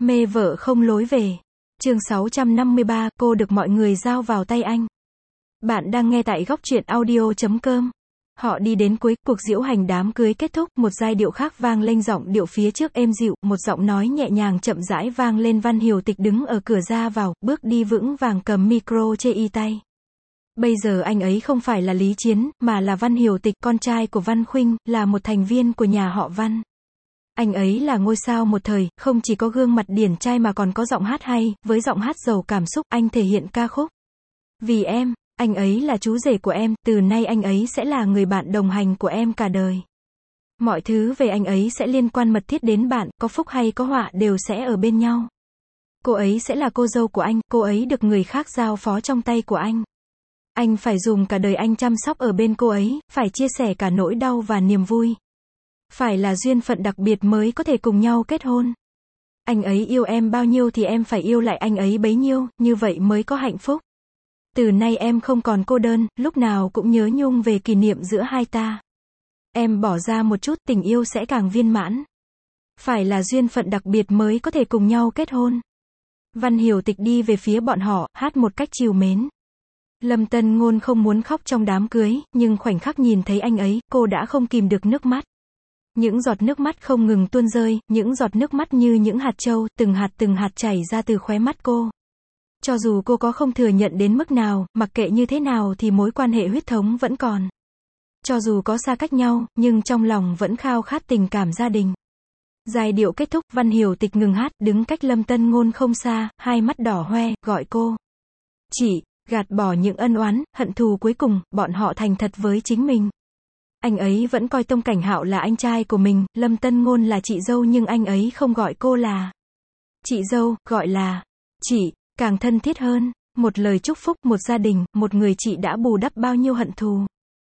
Mê vợ không lối về. Chương 653, cô được mọi người giao vào tay anh. Bạn đang nghe tại góc truyện audio.com. Họ đi đến cuối, cuộc diễu hành đám cưới kết thúc, một giai điệu khác vang lên, giọng điệu phía trước êm dịu, một giọng nói nhẹ nhàng chậm rãi vang lên. Văn Hiểu Tịch đứng ở cửa ra vào, bước đi vững vàng cầm micro chê tay. Bây giờ anh ấy không phải là Lý Chiến, mà là Văn Hiểu Tịch, con trai của Văn Khuynh, là một thành viên của nhà họ Văn. Anh ấy là ngôi sao một thời, không chỉ có gương mặt điển trai mà còn có giọng hát hay, với giọng hát giàu cảm xúc, anh thể hiện ca khúc Vì Em. Anh ấy là chú rể của em, từ nay anh ấy sẽ là người bạn đồng hành của em cả đời. Mọi thứ về anh ấy sẽ liên quan mật thiết đến bạn, có phúc hay có họa đều sẽ ở bên nhau. Cô ấy sẽ là cô dâu của anh, cô ấy được người khác giao phó trong tay của anh. Anh phải dùng cả đời anh chăm sóc ở bên cô ấy, phải chia sẻ cả nỗi đau và niềm vui. Phải là duyên phận đặc biệt mới có thể cùng nhau kết hôn. Anh ấy yêu em bao nhiêu thì em phải yêu lại anh ấy bấy nhiêu, như vậy mới có hạnh phúc. Từ nay em không còn cô đơn, lúc nào cũng nhớ nhung về kỷ niệm giữa hai ta. Em bỏ ra một chút, tình yêu sẽ càng viên mãn. Phải là duyên phận đặc biệt mới có thể cùng nhau kết hôn. Văn Hiểu Tịch đi về phía bọn họ, hát một cách trìu mến. Lâm Tân Ngôn không muốn khóc trong đám cưới, nhưng khoảnh khắc nhìn thấy anh ấy, cô đã không kìm được nước mắt. Những giọt nước mắt không ngừng tuôn rơi, những giọt nước mắt như những hạt châu, từng hạt chảy ra từ khóe mắt cô. Cho dù cô có không thừa nhận đến mức nào, mặc kệ như thế nào thì mối quan hệ huyết thống vẫn còn. Cho dù có xa cách nhau, nhưng trong lòng vẫn khao khát tình cảm gia đình. Giai điệu kết thúc, Văn Hiểu Tịch ngừng hát, đứng cách Lâm Tân Ngôn không xa, hai mắt đỏ hoe, gọi cô. Chị, gạt bỏ những ân oán, hận thù, cuối cùng, bọn họ thành thật với chính mình. Anh ấy vẫn coi Tông Cảnh Hạo là anh trai của mình, Lâm Tân Ngôn là chị dâu, nhưng anh ấy không gọi cô là chị dâu, gọi là chị, càng thân thiết hơn. Một lời chúc phúc, một gia đình, một người chị đã bù đắp bao nhiêu hận thù.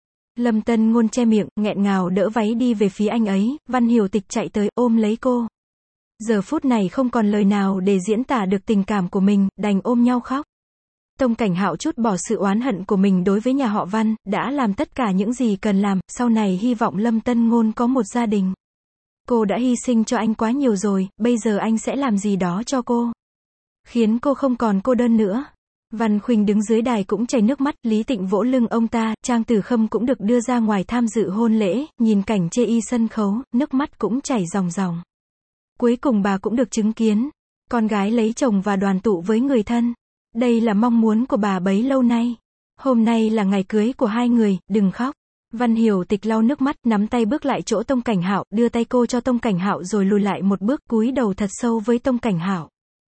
Lâm Tân Ngôn che miệng, nghẹn ngào đỡ váy đi về phía anh ấy, Văn Hiểu Tịch chạy tới, ôm lấy cô. Giờ phút này không còn lời nào để diễn tả được tình cảm của mình, đành ôm nhau khóc. Tông Cảnh Hạo trút bỏ sự oán hận của mình đối với nhà họ Văn, đã làm tất cả những gì cần làm, sau này hy vọng Lâm Tân Ngôn có một gia đình. Cô đã hy sinh cho anh quá nhiều rồi, bây giờ anh sẽ làm gì đó cho cô, khiến cô không còn cô đơn nữa. Văn Khuynh đứng dưới đài cũng chảy nước mắt, Lý Tịnh vỗ lưng ông ta, Trang Tử Khâm cũng được đưa ra ngoài tham dự hôn lễ, nhìn cảnh chê y sân khấu, nước mắt cũng chảy ròng ròng. Cuối cùng bà cũng được chứng kiến con gái lấy chồng và đoàn tụ với người thân. Đây là mong muốn của bà bấy lâu nay. Hôm nay là ngày cưới của hai người, đừng khóc. Văn Hiểu Tịch lau nước mắt, nắm tay bước lại chỗ Tông Cảnh Hạo, đưa tay cô cho Tông Cảnh Hạo rồi lùi lại một bước, cúi đầu thật sâu với Tông Cảnh Hạo.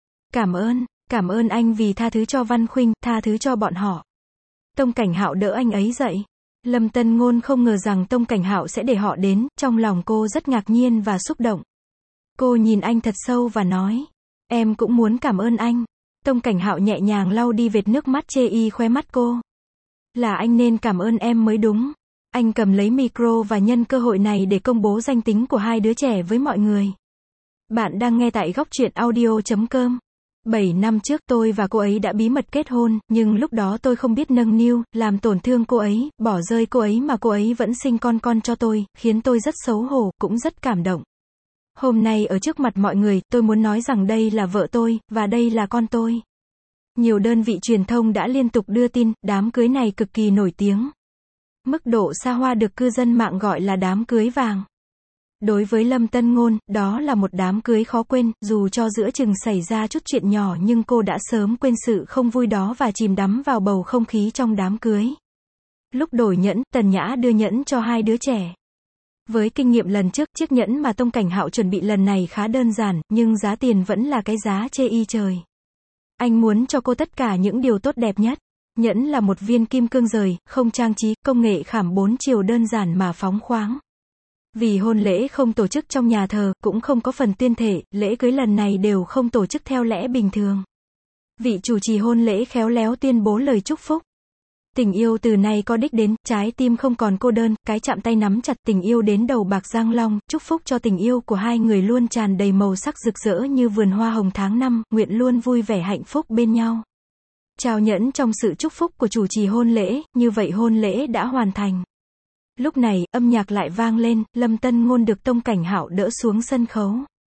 Cảm ơn anh vì tha thứ cho Văn Khuynh, tha thứ cho bọn họ. Tông Cảnh Hạo đỡ anh ấy dậy. Lâm Tân Ngôn không ngờ rằng Tông Cảnh Hạo sẽ để họ đến, trong lòng cô rất ngạc nhiên và xúc động. Cô nhìn anh thật sâu và nói, em cũng muốn cảm ơn anh. Tông Cảnh Hạo nhẹ nhàng lau đi vệt nước mắt chê y khóe mắt cô. Là anh nên cảm ơn em mới đúng. Anh cầm lấy micro và nhân cơ hội này để công bố danh tính của hai đứa trẻ với mọi người. Bạn đang nghe tại góc truyện audio.com. 7 năm trước tôi và cô ấy đã bí mật kết hôn, nhưng lúc đó tôi không biết nâng niu, làm tổn thương cô ấy, bỏ rơi cô ấy mà cô ấy vẫn sinh con cho tôi, khiến tôi rất xấu hổ, cũng rất cảm động. Hôm nay ở trước mặt mọi người, tôi muốn nói rằng đây là vợ tôi, và đây là con tôi. Nhiều đơn vị truyền thông đã liên tục đưa tin, đám cưới này cực kỳ nổi tiếng. Mức độ xa hoa được cư dân mạng gọi là đám cưới vàng. Đối với Lâm Tân Ngôn, đó là một đám cưới khó quên, dù cho giữa chừng xảy ra chút chuyện nhỏ nhưng cô đã sớm quên sự không vui đó và chìm đắm vào bầu không khí trong đám cưới. Lúc đổi nhẫn, Tần Nhã đưa nhẫn cho hai đứa trẻ. Với kinh nghiệm lần trước, chiếc nhẫn mà Tông Cảnh Hạo chuẩn bị lần này khá đơn giản, nhưng giá tiền vẫn là cái giá chê y trời. Anh muốn cho cô tất cả những điều tốt đẹp nhất. Nhẫn là một viên kim cương rời, không trang trí, công nghệ khảm 4 chiều đơn giản mà phóng khoáng. Vì hôn lễ không tổ chức trong nhà thờ, cũng không có phần tuyên thệ, lễ cưới lần này đều không tổ chức theo lẽ bình thường. Vị chủ trì hôn lễ khéo léo tuyên bố lời chúc phúc. Tình yêu từ nay có đích đến, trái tim không còn cô đơn, cái chạm tay nắm chặt, tình yêu đến đầu bạc răng long, chúc phúc cho tình yêu của hai người luôn tràn đầy màu sắc rực rỡ như vườn hoa hồng tháng năm, nguyện luôn vui vẻ hạnh phúc bên nhau. Trao nhẫn trong sự chúc phúc của chủ trì hôn lễ, như vậy hôn lễ đã hoàn thành. Lúc này, âm nhạc lại vang lên, Lâm Tân Ngôn được Tông Cảnh Hạo đỡ xuống sân khấu.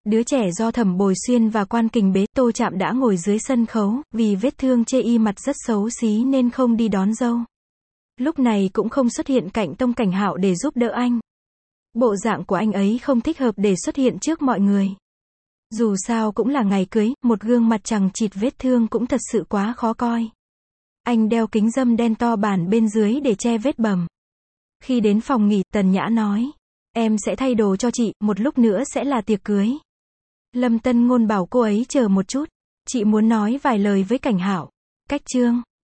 Đứa trẻ do Thẩm Bồi Xuyên và Quan Kình bế, Tô Trạm đã ngồi dưới sân khấu, vì vết thương chê y mặt rất xấu xí nên không đi đón dâu. Lúc này cũng không xuất hiện cạnh Tông Cảnh Hạo để giúp đỡ anh. Bộ dạng của anh ấy không thích hợp để xuất hiện trước mọi người. Dù sao cũng là ngày cưới, một gương mặt chằng chịt vết thương cũng thật sự quá khó coi. Anh đeo kính râm đen to bản bên dưới để che vết bầm. Khi đến phòng nghỉ, Tần Nhã nói, em sẽ thay đồ cho chị, một lúc nữa sẽ là tiệc cưới. Lâm Tân Ngôn bảo cô ấy chờ một chút, chị muốn nói vài lời với Cảnh Hạo. Cách chương